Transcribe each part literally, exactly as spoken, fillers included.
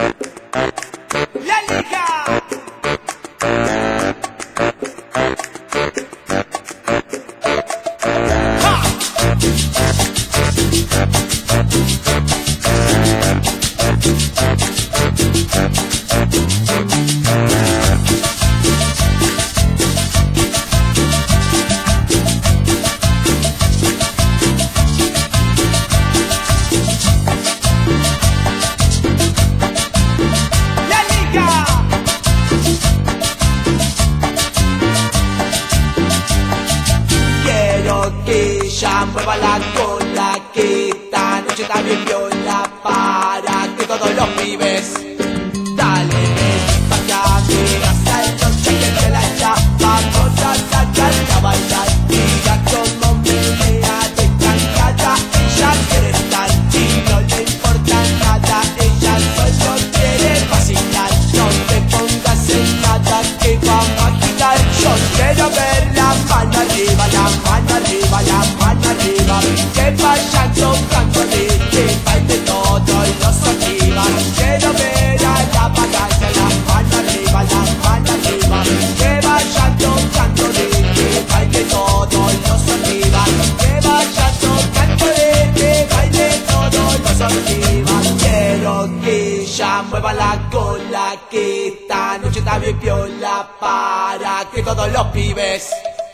La Liga. Que ella mueva la cola, que esta noche también viola, para que todos los pibes dale, pa' acá, mira, salto, que la ya, vamos a sacarla a bailar, mira como menea de cancada, ella quiere estar y no le importa nada, ella solo quiere vacilar, no te pongas en nada que vamos a agitar, yo quiero ver la mano arriba, la mano arriba, la mano arriba, que vayan tocándole, que baile todo y los activan. Quiero ver a la bagaza, la mano arriba, la mano arriba, que vayan tocándole, que baile todo y los activan. Que vayan tocándole, que baile todo y los activan. Quiero que ella mueva la cola, que esta noche está bien piola, para que todos los pibes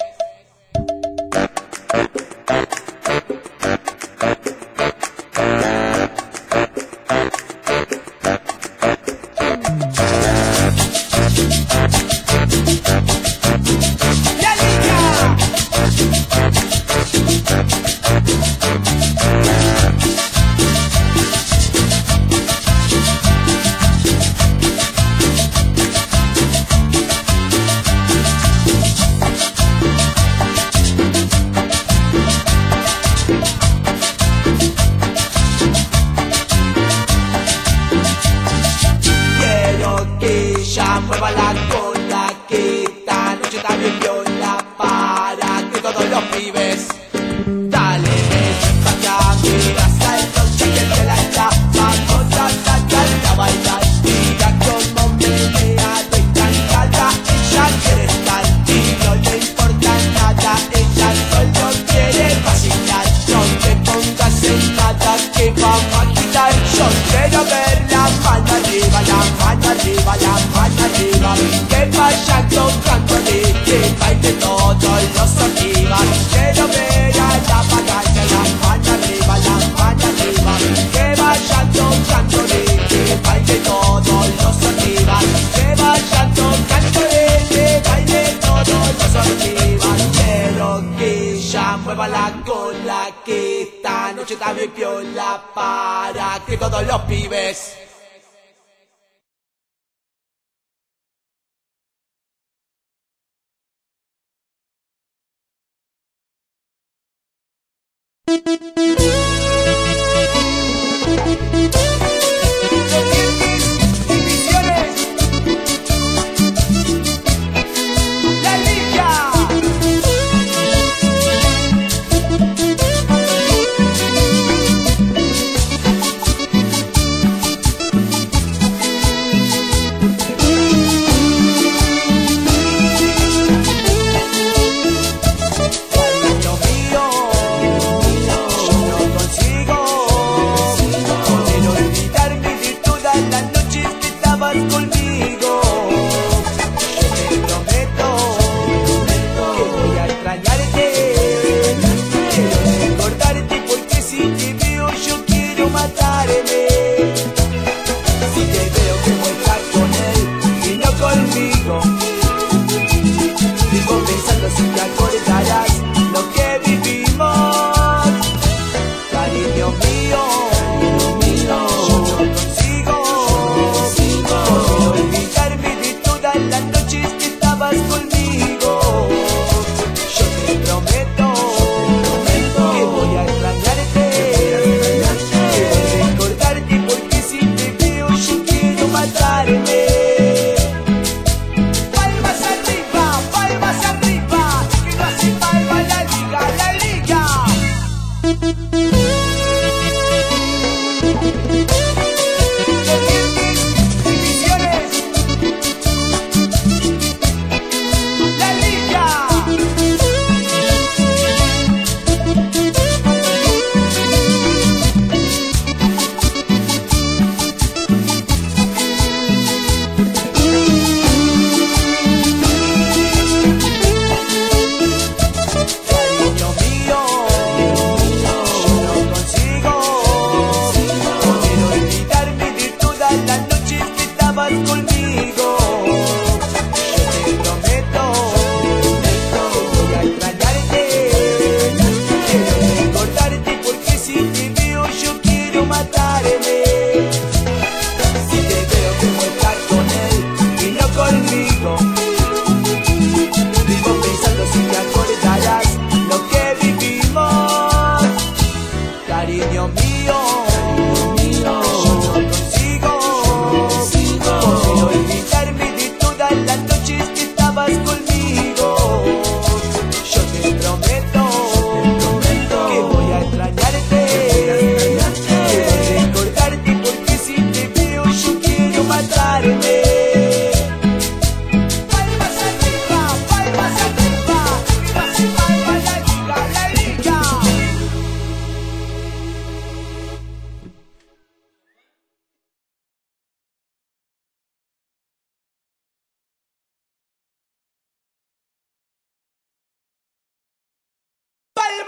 mueva la cola, que esta noche está bien viola, para que todos los pibes dale, pa' acá, mira, salto, que la ya, vamos a sacarla a bailar, mira como menea de cancada, ella quiere estar y no le importa nada, ella solo quiere vacilar, no te pongas en nada que vamos a agitar, yo quiero ver la mano arriba, la mano arriba, la mano arriba, que vayan tocándole, que baile todo y los activan. Quiero ver a la bagaza, la mano arriba, la mano arriba, que vayan tocándole, que baile todo y los activan. Que vayan tocándole, que baile todo y los activan. Quiero que ella mueva la cola, que esta noche está bien piola, para que todos los pibes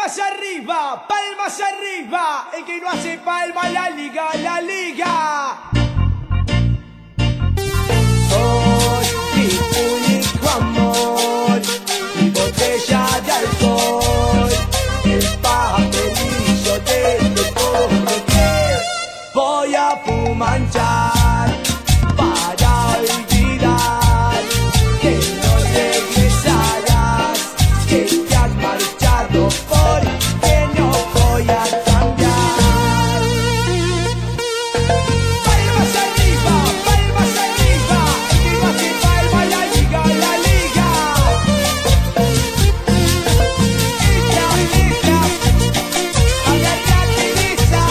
palmas arriba, palmas arriba. El que no hace palma, la liga, la liga. Sos mi único amor, mi botella de alcohol, el papelillo de tu pobre que voy a fumanchar para olvidar que no regresarás, que te has marchado porque no voy a cambiar. Palmas arriba, palmas arriba, el que no hace palma, la liga, la liga. Ella, ella, agárrate de esa.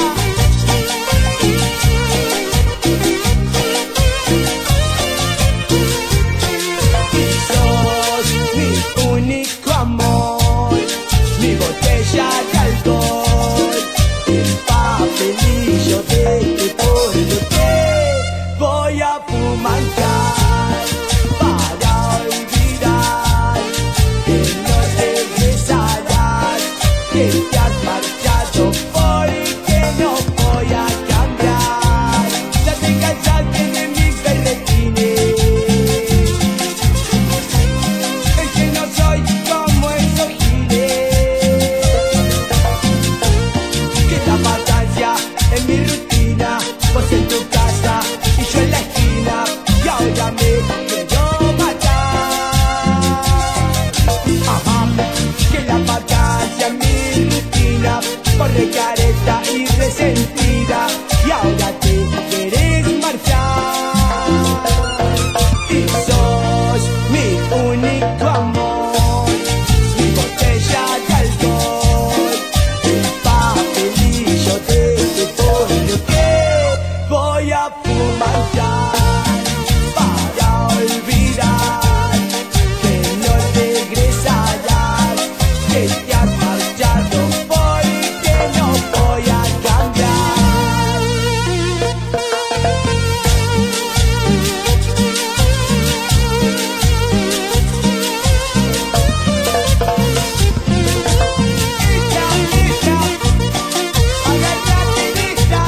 Sos mi único amor, mi botella de alcohol, el papelillo de tu polvo que voy a fumanchar para olvidar que no regresarás, que te has marchado porque no voy a cambiar. Ya te cansaste de mis berretines, es que no soy como esos giles, que la paciencia es mi rutina, vos en tu casa y yo en la esquina, y ahora me quiero matar. Ajá, que la paciencia es mi rutina, por recareta y resentida, y ahora te querés marchar. Y sos mi único amor, mi botella de alcohol, el papelillo de tu polvo que voy a fumanchar para olvidar que no regresarás, que te has marchado porque no voy a cambiar. Ella, ella, agárrate de esa.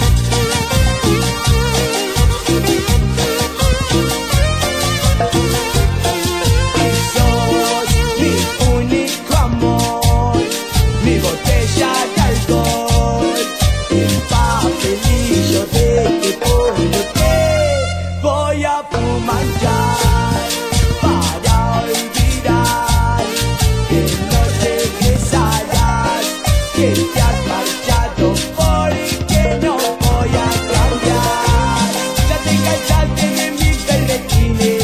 Sos mi único amor, mi botella de alcohol, el papelillo de tu polvo que voy a fumanchar para olvidar que no regresarás, que te has marchado porque no voy a cambiar. Ya te cansaste de mis berretines,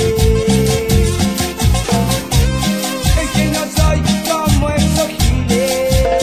es que no soy como esos giles,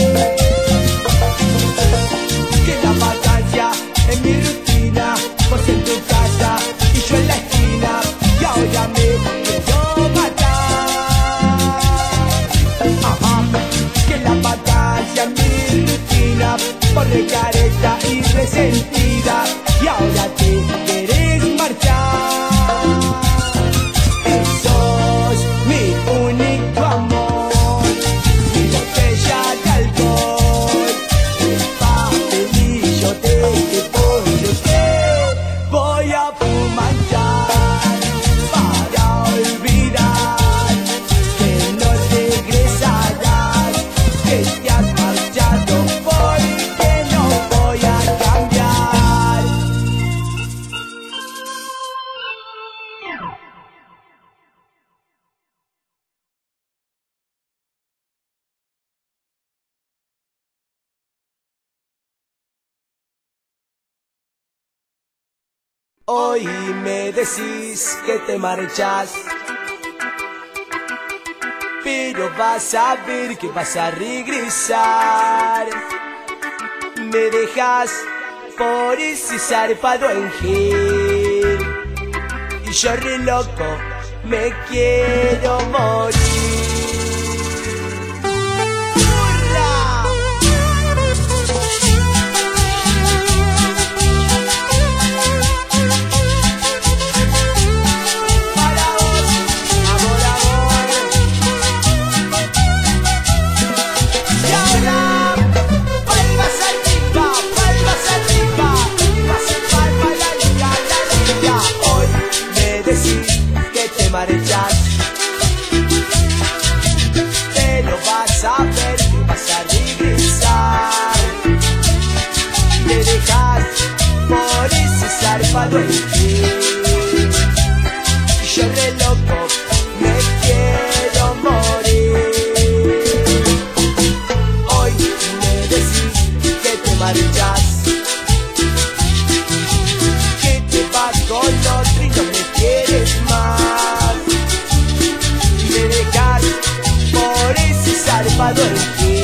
que la paciencia es mi rutina, vos en tu casa y yo en la esquina, y ahora me quiero matar. Ajá, que la paciencia es mi rutina, por recareta y resentida, y ahora te querés marchar. Y sos mi único amor, mi botella de alcohol, el papelillo de tu polvo que voy a fumanchar para olvidar que no regresarás, que te has marchado porque no voy a cambiar. Hoy me decís que te marchas, pero vas a ver que vas a regresar. Me dejas por ese zarpado en gel, y yo re loco me quiero morir. ¡Hurra! Para vos, amor, amor. Y ahora elegir. Y yo re loco me quiero morir. Hoy me decís que te marchas, que te vas con otro y no me quieres más. Y me dejas por ese zarpado en ti.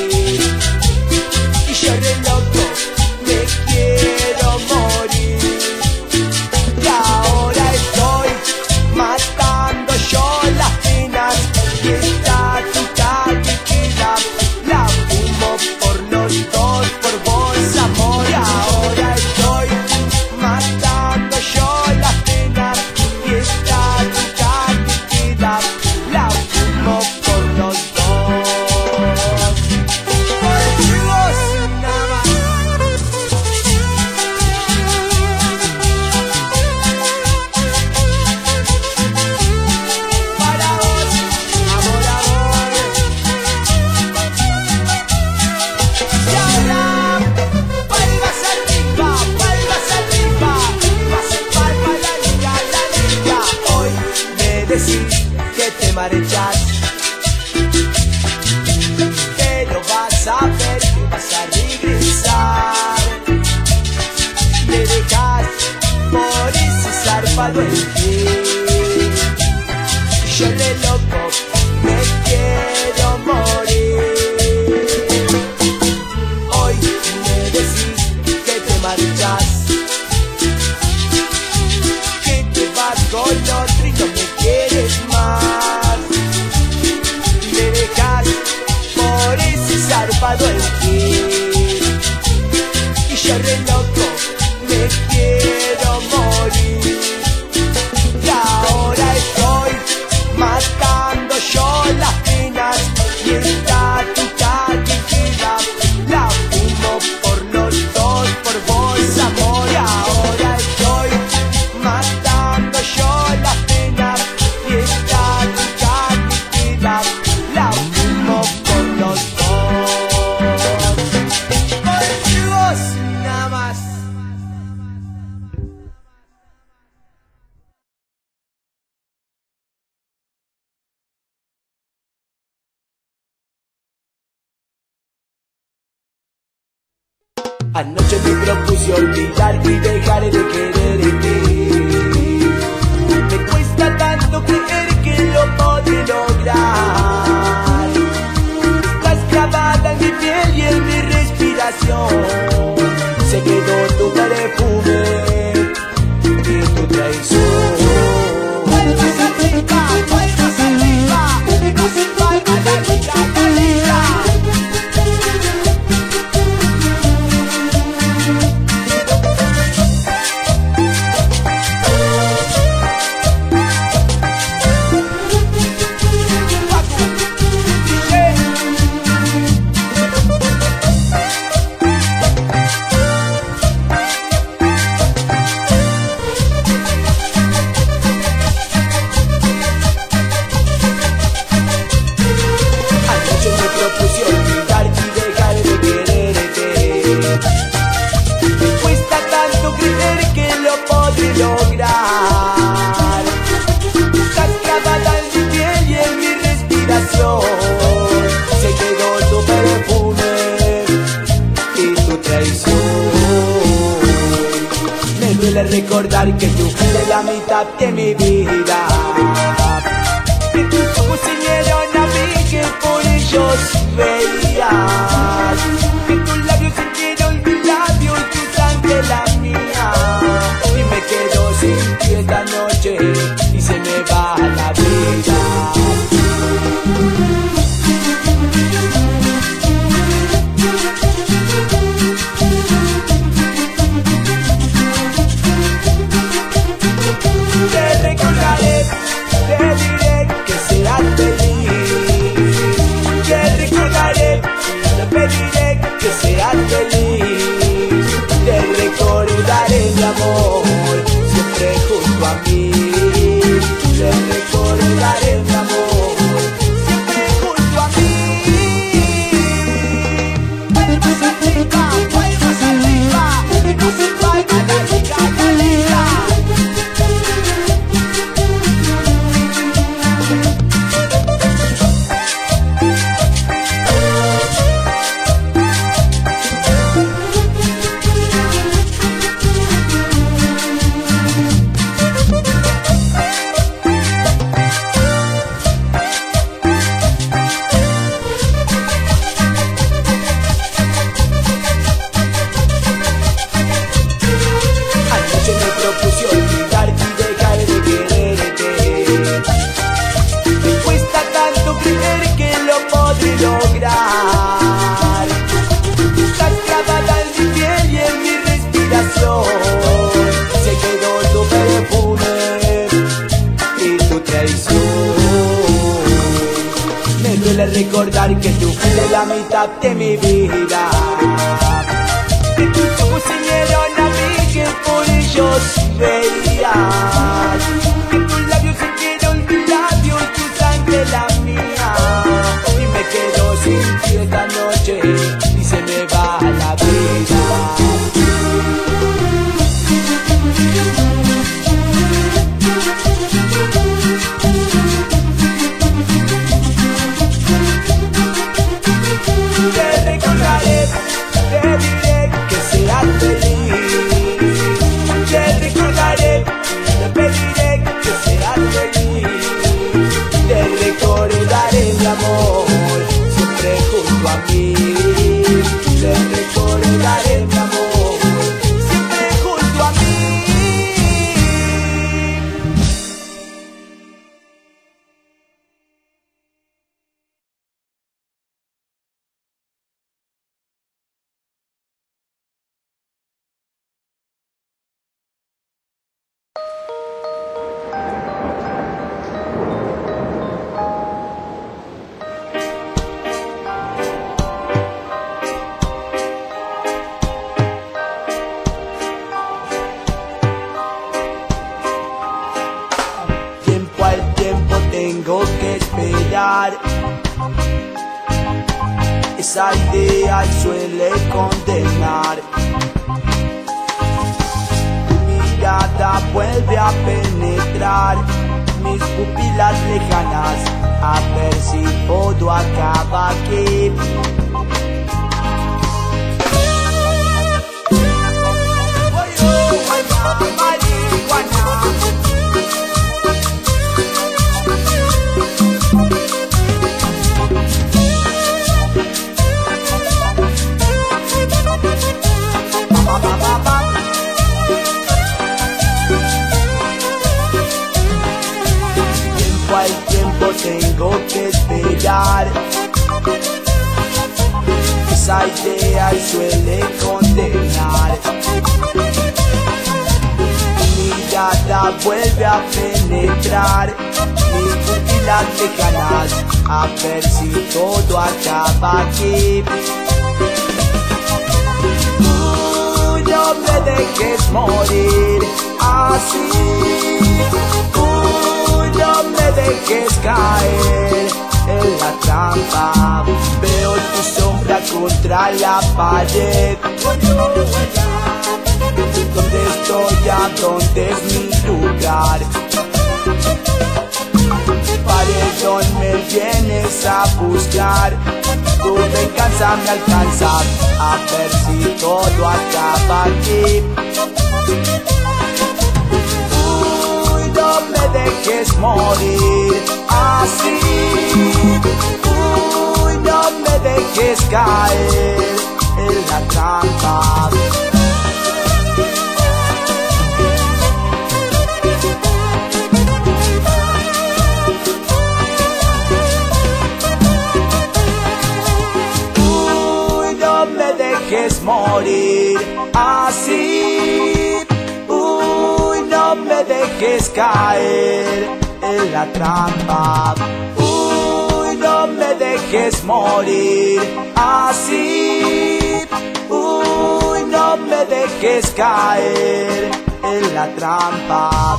Y yo re loco me quiero morir. Y ahora estoy matando yo las penas. Y esta tuta que queda la fumo por los dos, por vos amor. Y ahora estoy matando yo las penas. Y esta tuta que queda la fumo por los dos. Por Dios, nada más. Para vos, amor, amor. Y ahora, palmas arriba, palmas arriba. Más en palma la liga, la liga. Hoy me decís que te marchas, pero vas a ver que vas a regresar. Me dejas por ese zarpado en ti. Y yo re loco me quiero morir. Hoy me decís que te marchas, que te vas con otro y no me quieres más. Y me dejas por ese zarpado en ti. Y yo re loco me quiero morir. Y ahora estoy matando yo las penas. Y esta tuta que queda la fumo por los dos, por vos amor. Y ahora estoy matando yo las penas. Y esta tuta que queda la fumo por los dos. Por Dios, nada más. Anoche me propuse olvidar y dejar de quererte. Me cuesta tanto creer que lo podré lograr. Estás clavada en mi piel y en mi respiración. Se quedó tu perfume y tu traición. Vuelvas arriba, vuelvas arriba. Y no se palma la liga, la liga. Anoche me propuse olvidar y dejar de quererte. Me cuesta tanto creer que lo podré lograr. Estás clavada en mi piel y en mi respiración. Se quedó tu perfume y tu traición. Me duele recordar que tú fuiste la mitad de mi vida. Que tus ojos se unieron a mí, que por ellos veías. Que tus labios sintieron mi labio y tu sangre la mía. Y me quedo sin ti esta noche y se me va la vida. Te recordaré, te diré que serás feliz. Te recordaré, te pediré que seas feliz. Te recordaré. olvidar que tú fuiste la mitad de mi vida. Que tus ojos se unieron a mí, que por ellos veías. Que tus labios se hicieron mis labios, tu sangre la mía. Y me quedo sin ti esta noche y se me va la vida. Te recordaré, te diré que seas feliz. Te recordaré, te pediré que seas feliz. Te recordaré, mi amor, siempre junto a mí. Te recordaré, mi amor, siempre junto a mí. Tiempo al tiempo tengo que esperar. Esa idea suele condenar. Tu mirada vuelve a penetrar mis pupilas lejanas, a ver si todo acaba aquí. Tiempo al tiempo tengo que esperar. Esa idea suele condenar. Mi mirada vuelve a penetrar mis pupilas lejanas, a ver si todo acaba aquí. Uy, no me dejes morir así. Uy, no me dejes caer en la trampa. Veo tu sombra contra la pared. ¿Dónde estoy? ¿A dónde es mi lugar? Paredón, me vienes a buscar. Tu venganza me alcanza, a ver si todo acaba aquí. Uy, no me dejes morir así. Uy, no me dejes caer en la trampa. Dejes morir así. Uy, no me dejes caer en la trampa. Uy, no me dejes morir así. Uy, no me dejes caer en la trampa.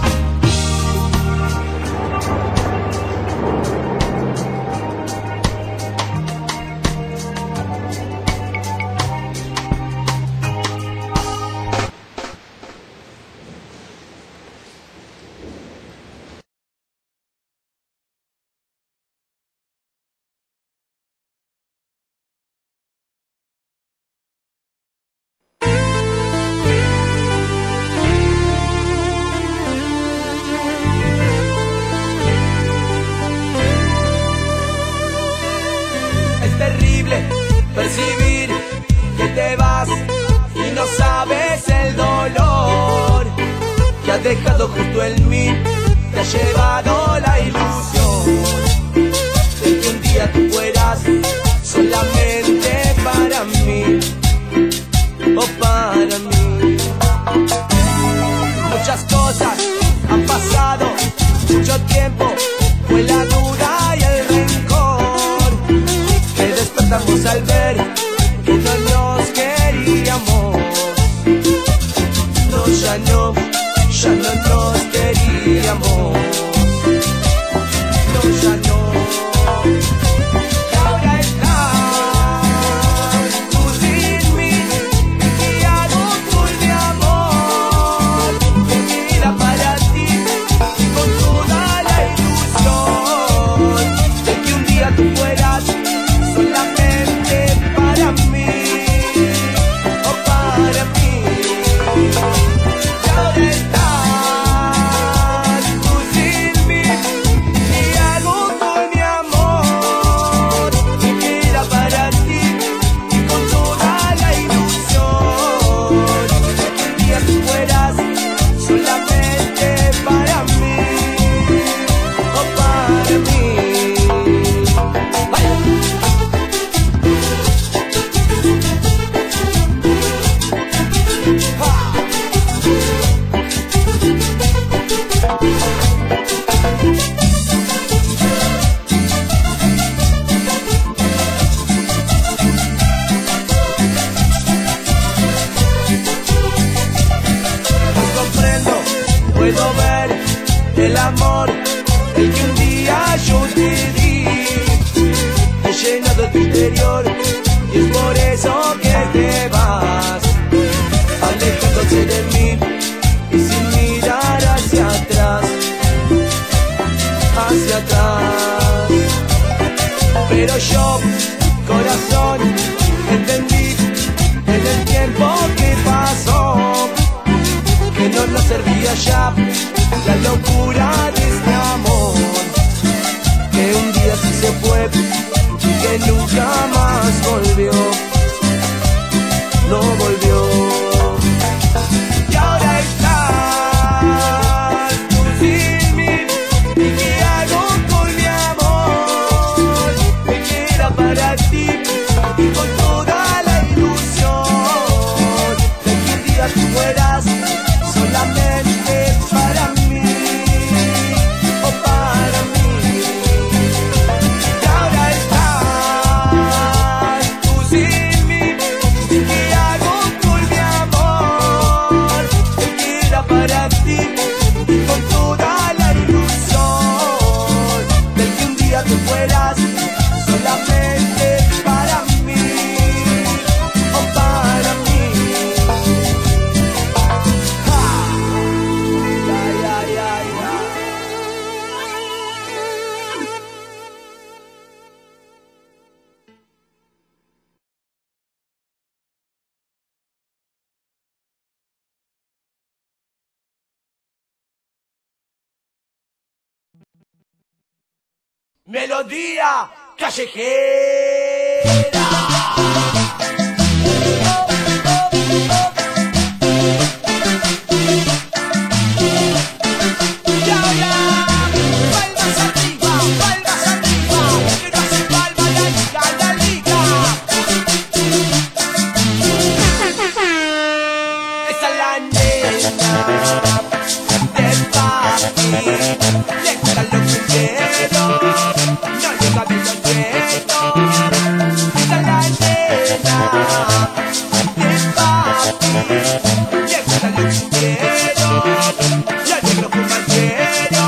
Percibir que te vas y no sabes el dolor que has dejado justo en mí, te ha llevado la ilusión de que un día tú fueras solamente para mí, o para mí. Muchas cosas han pasado, mucho tiempo fue la duda y el rencor que puedo ver el amor, el que un día yo te di. He llenado tu interior y es por eso que te vas, alejándote de mí y sin mirar hacia atrás, hacia atrás. Pero yo, corazón, entendí en el tiempo que pasó que no nos servía ya la locura de este amor, que un día sí se fue y que nunca más volvió, no volvió. Y ahora estás tú sin mí, ¿y qué hago con mi amor? Me queda para ti y con toda la ilusión de que un día tú fueras solamente para mí, o para mí. Y ahora estás tú sin mí, ¿y qué hago con mi amor? Me queda para ti y con toda la ilusión de que un día tú fueras solamente para mí, o para mí. Ja. Ay, ay, ay, ay. Melodía callejera. Y ahora, palmas arriba, palmas arriba, que no hace palma la liga, la liga. Esa es la nena de papi, le gusta lo que quiero, no le cabe lo lleno. Esa es la nena de papi, le gusta lo que quiero, lo negro fuma quiero.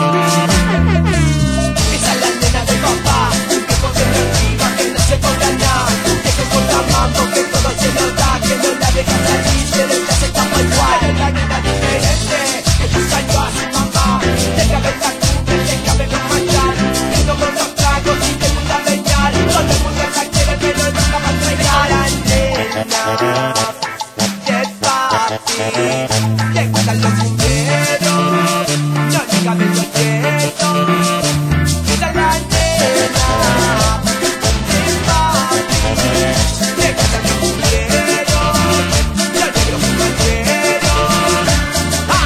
Esa es la nena de papá, que coge arriba, que no se cobra nada, que se corta mambo, que todo se lo da, que no la deja salir, pero ella se escapa igual. Es la nena diferente, que ya salió a su mamá, de cabeza cubre, de cabello manchar, que toma unos tragos y te gusta bailar, todo el mundo la quiere pero nunca va a entregar. La nena de papi, le gusta lo cumbero, no le cabe lo lleno. Esa es la nena de papi, le gusta lo cumbero, no negro fuma quiero. ¡Ah!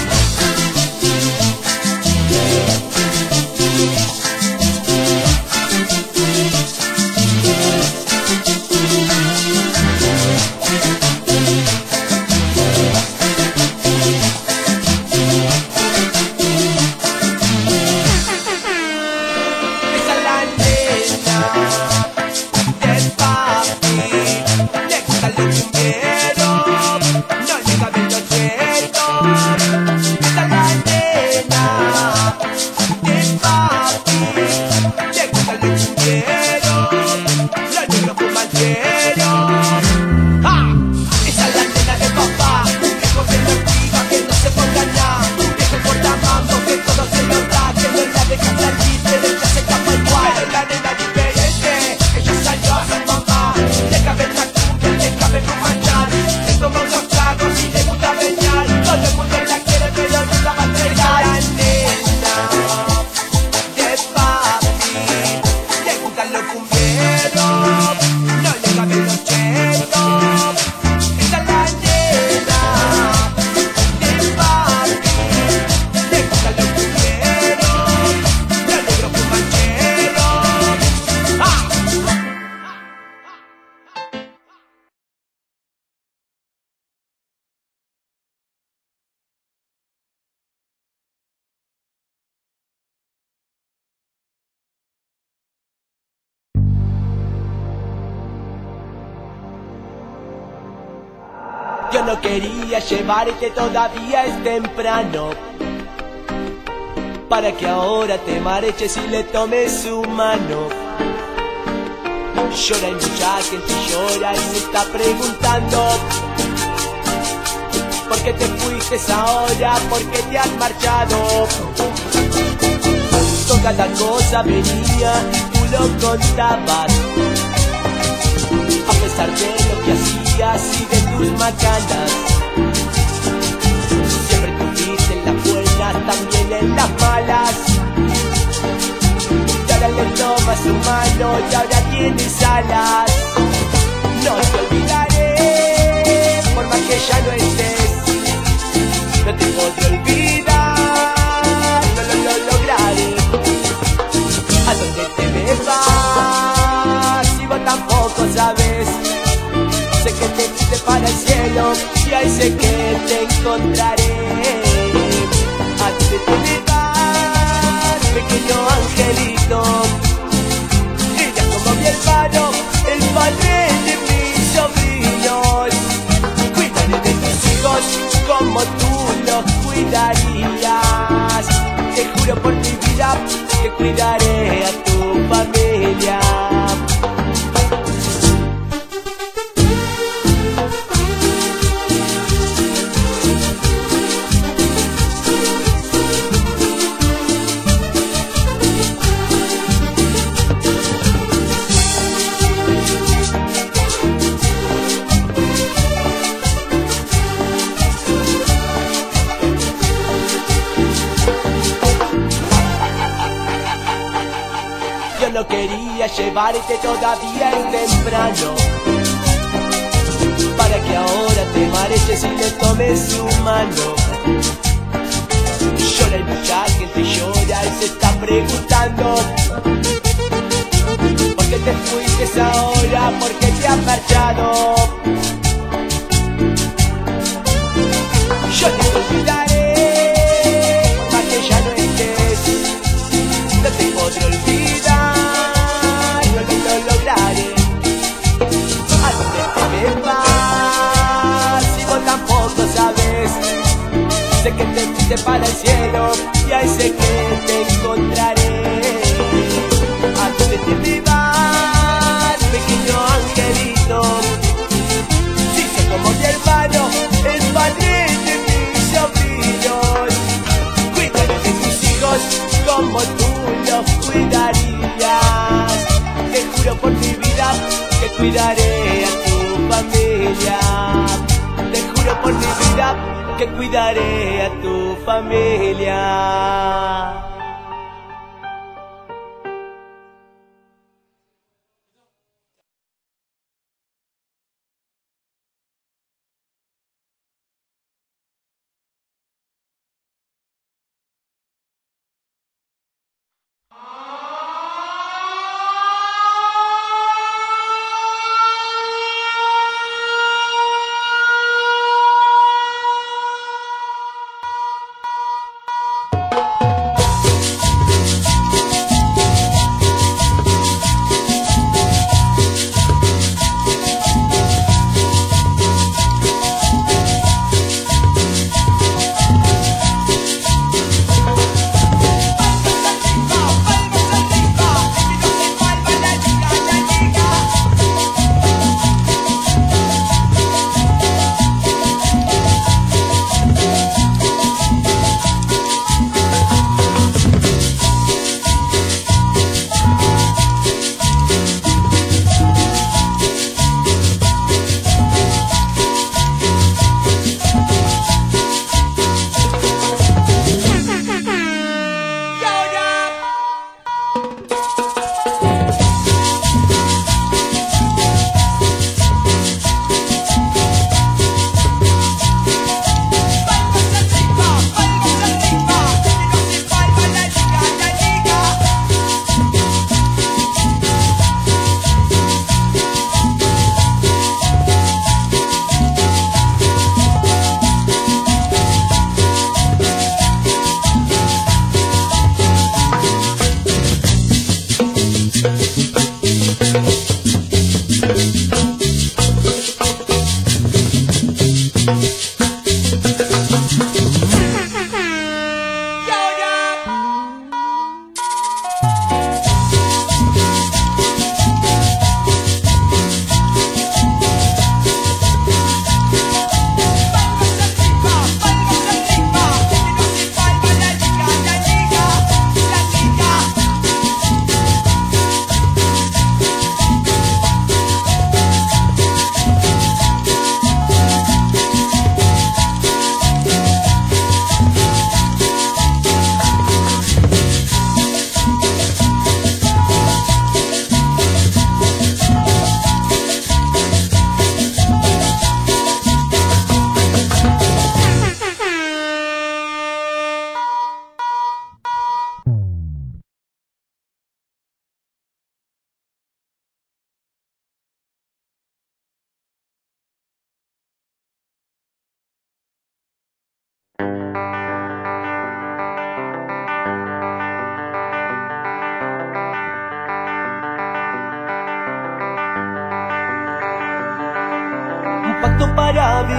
Esa es la nena de papi, le gusta lo cumbero, no le cabe lo lleno. Esa es la nena de papi, le gusta lo cumbero, lo negro fuma quiero. ¡Ja! Esa es la nena de papá, que coge la piba, que no se ponga nada, que se corta mambo, que todo se lo da, que no la deja salir, pero ella se escapa igual. Es la nena diferente, que ya salió a su mamá, de cabeza cumbia, de cabello manchar, que toma unos tragos y le gusta bailar, todo el mundo la quiere pero nunca va a entregar. La nena de papi, le gusta lo cumbero, no le cabe lo cheto. Esa es la nena de papi, le gusta lo cumbero, lo negro fuma quiero. ¡Ah! Yo no quería llevarte, todavía es temprano, para que ahora te marches y le tomes su mano. Llora y mucha gente llora y se está preguntando ¿por qué te fuiste ahora? ¿Por qué te has marchado? Con cada cosa venía y tú lo contabas, a pesar de lo que hacías y de tus macanas. Siempre tuviste en las buenas, también en las malas. Y ahora le tomas su mano y ahora tienes alas. No te olvidaré, por más que ya no estés. No te podré olvidar, no lo, lo lograré. ¿A dónde te me vas? Si vos tampoco sabes. Sé que te fuiste para el cielo y ahí sé que te encontraré. ¿A dónde te me vas, pequeño angelito? Ella como mi hermano, el padre de mis sobrinos. Cuidaré de tus hijos como tú los cuidarías. Te juro por mi vida que cuidaré a tu familia. Yo no quería llevarte todavía en temprano, para que ahora te marches y le tomes su mano. Llora y mucha gente llora y se está preguntando ¿por qué te fuiste ahora? ¿Por qué te has marchado? Yo no te olvidaré, por más que ya no estés. No te podré olvidar, no lo, lo lograré. ¿A dónde te me vas? Si vos tampoco sabes. Sé que te fuiste para el cielo y ahí sé que te encontraré. ¿A dónde te me vas, pequeño angelito? Si soy como mi hermano, el padre de mis sobrinos. Cuídate de tus hijos como tú los cuidarías. Te juro por mi vida que cuidaré a tu familia. Te juro por mi vida que cuidaré a tu familia.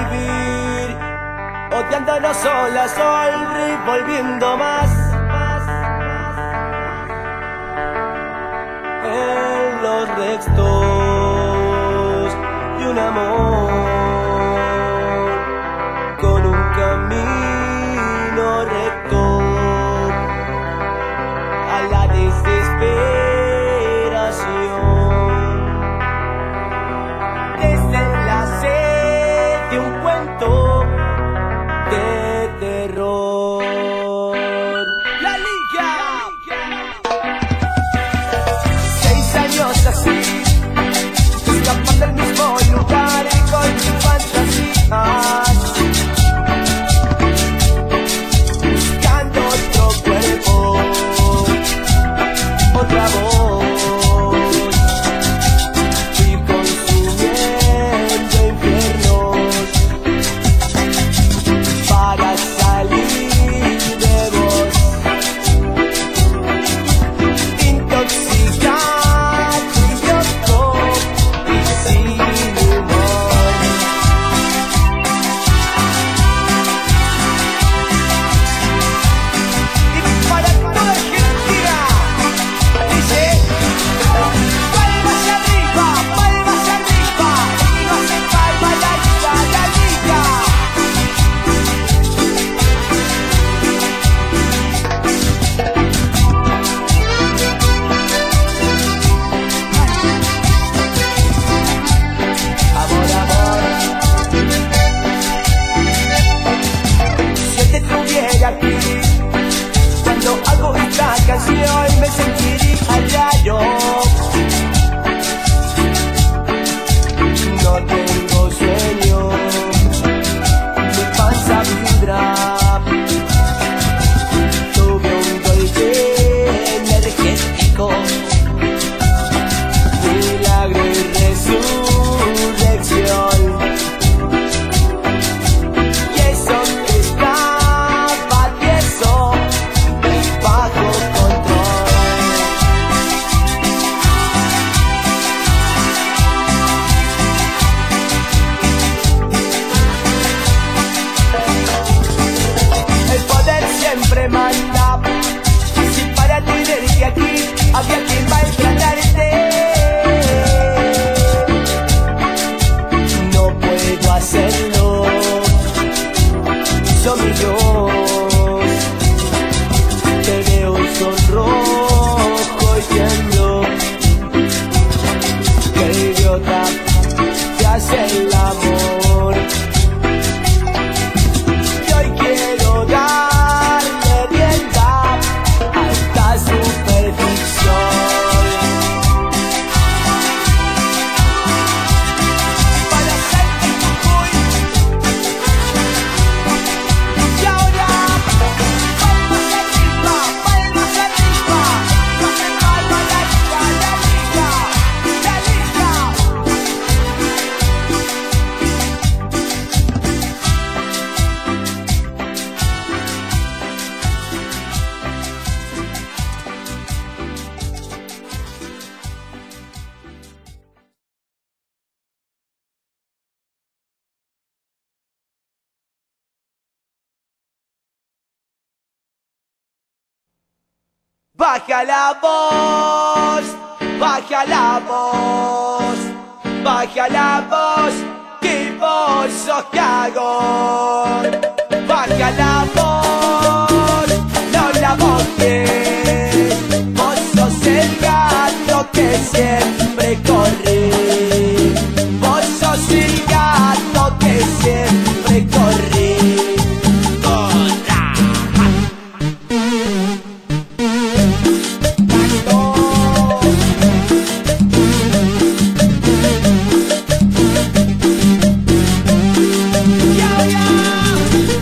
vivir, odiándonos solas al revolviendo más en los restos de un amor con un camino recto a la desesperación. Desenlace de un cuento de terror. La Liga. Seis años así, escapando del mismo lugar y con mis fantasías, buscando otro cuerpo, otra voz. Fui consumiendo infiernos para salir de vos, intoxicado y loco y sin humor. Y para toda Argentina dice: palmas arriba, palmas arriba, y no se palma la liga, la liga. Amor, amor, si te tuviera aquí, cuando hago esta canción me sentiría raro. No tengo sueño, mi panza vibra. Tuve un golpe energético, milagro y resurrección. Y eso que estaba tieso, bajo control. El poder siempre manda. Si para ti desde aquí había quien maltratarte, no puedo hacerlo. Son mi Dios, te veo sonrojo y tiemblo. Qué idiota te hace el amor. Y hoy quiero darle rienda a esta superficción. Para hacerte Jujuy. Y ahora, palmas arriba, palmas arriba, no se palma la liga, la liga, la liga. Baja la voz, baja la voz, baja la voz, que vos sos cagón. Baja la voz, no la boques, vos sos el gato que siempre corre. Vos sos el gato que siempre corre. Yeah, yeah.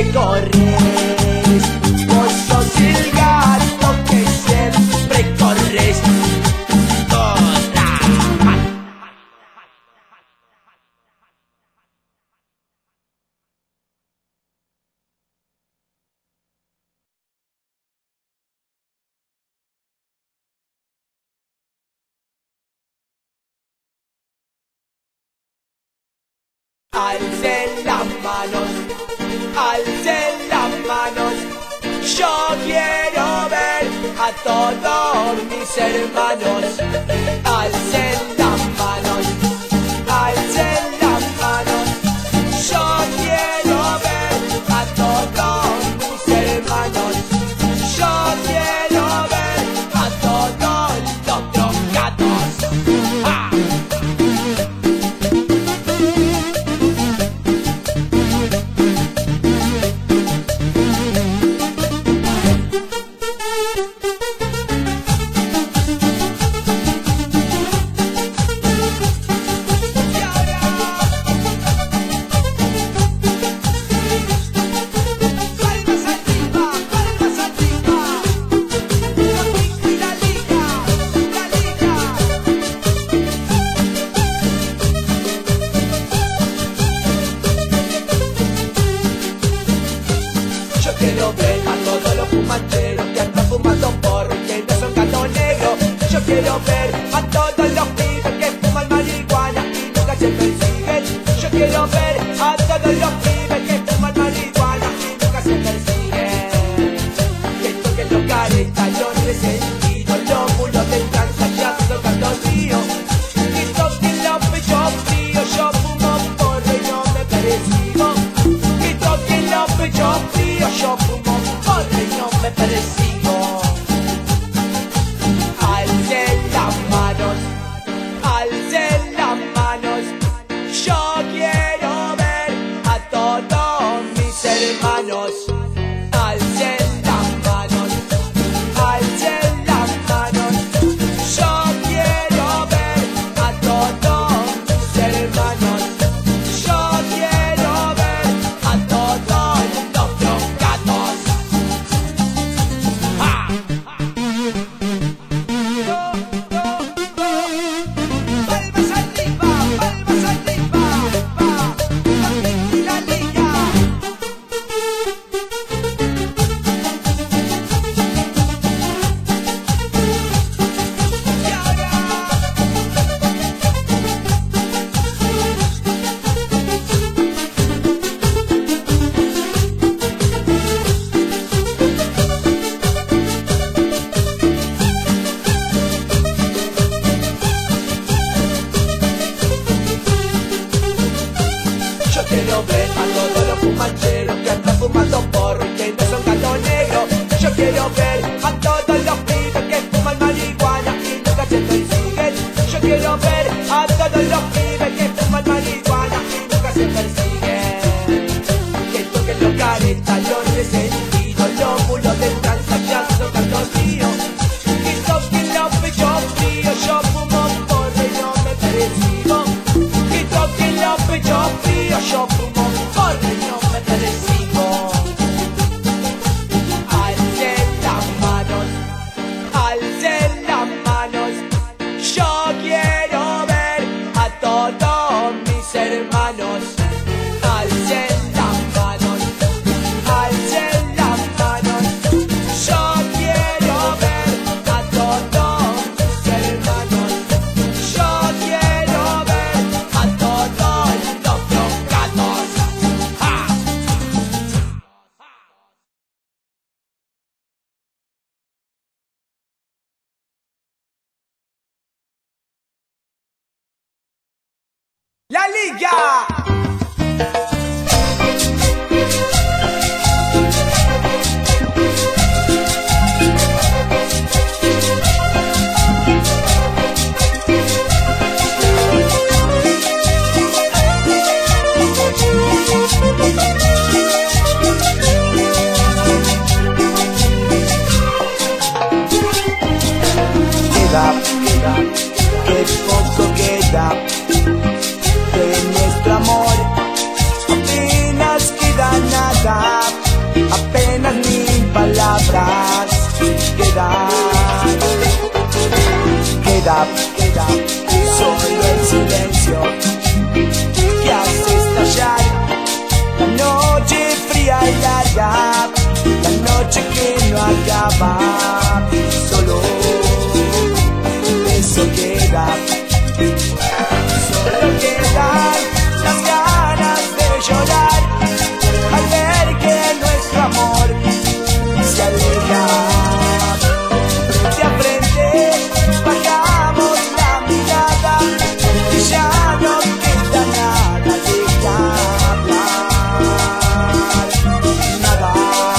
corres, vos sos el gato que siempre corres. Alcen las manos, alcen las manos. Yo quiero ver a todos mis hermanos. Alcen las manos, alcen las manos. Yo quiero ver a todos mis hermanos. Yo quiero ver a todos los drogados. ¡Ah! Quiero ver a todos los fumanteros que andan fumando porro y que no son gato negro. Yo quiero ver a todos los pibes que fuman marihuana y nunca se persiguen. Yo quiero ver a todos los pibes que fuman marihuana y nunca se persiguen. Que toquen los caretalones resentidos, los mulos de transallando gatos míos. Que toquen los pechos fríos, yo fumo porro y no me persigo. Que toquen los pechos fríos, yo fumo porro y no me persigo. Alcen las manos, alcen las manos. Yo quiero ver a todos mis hermanos. Alcen las manos, alcen las manos. Yo quiero ver a todos mis hermanos. Yo quiero ver a todos los drogados. ¡Ah! Palmas arriba, palmas arriba, va, y la liga. Y ahora yo quiero ver a todos los fumancheros que andan fumando porro y que no son gato negro. Yo quiero ver a todos los pibes que fuman marihuana y nunca se persiguen. Yo quiero ver a todos los pibes que fuman marihuana y nunca se persiguen. Que toquen los caretalones resentidos, los mulos de transallando gatos míos. Que toquen los pechos fríos, yo fumo porro y no me persigo. Que toquen los pechos fríos, yo fumo porro y no me persigo. Alcen las manos, alcen las manos. Yo quiero ver a todos mis hermanos. Alcen las manos, alcen las manos. Yo quiero ver a todos mis hermanos. Yo quiero ver a todos los drogados. ¡Ah! La Liga. Queda, queda, qué poco queda de nuestro amor queda, queda solo el silencio que hace estallar la noche fría y larga, la noche que no acaba, solo eso queda, solo quedan las ganas de llorar al ver que nuestro amor se aleja. Frente a frente bajamos la mirada y ya no queda nada de qué hablar, nada.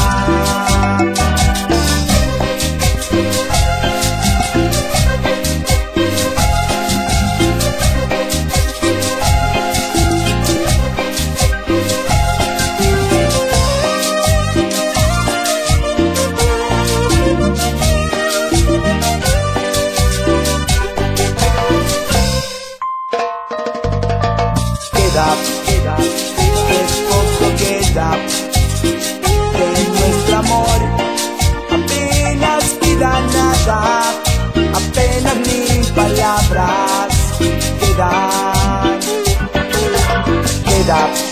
Queda, queda, es poco queda de nuestro amor, apenas queda nada, apenas ni palabras quedan, queda.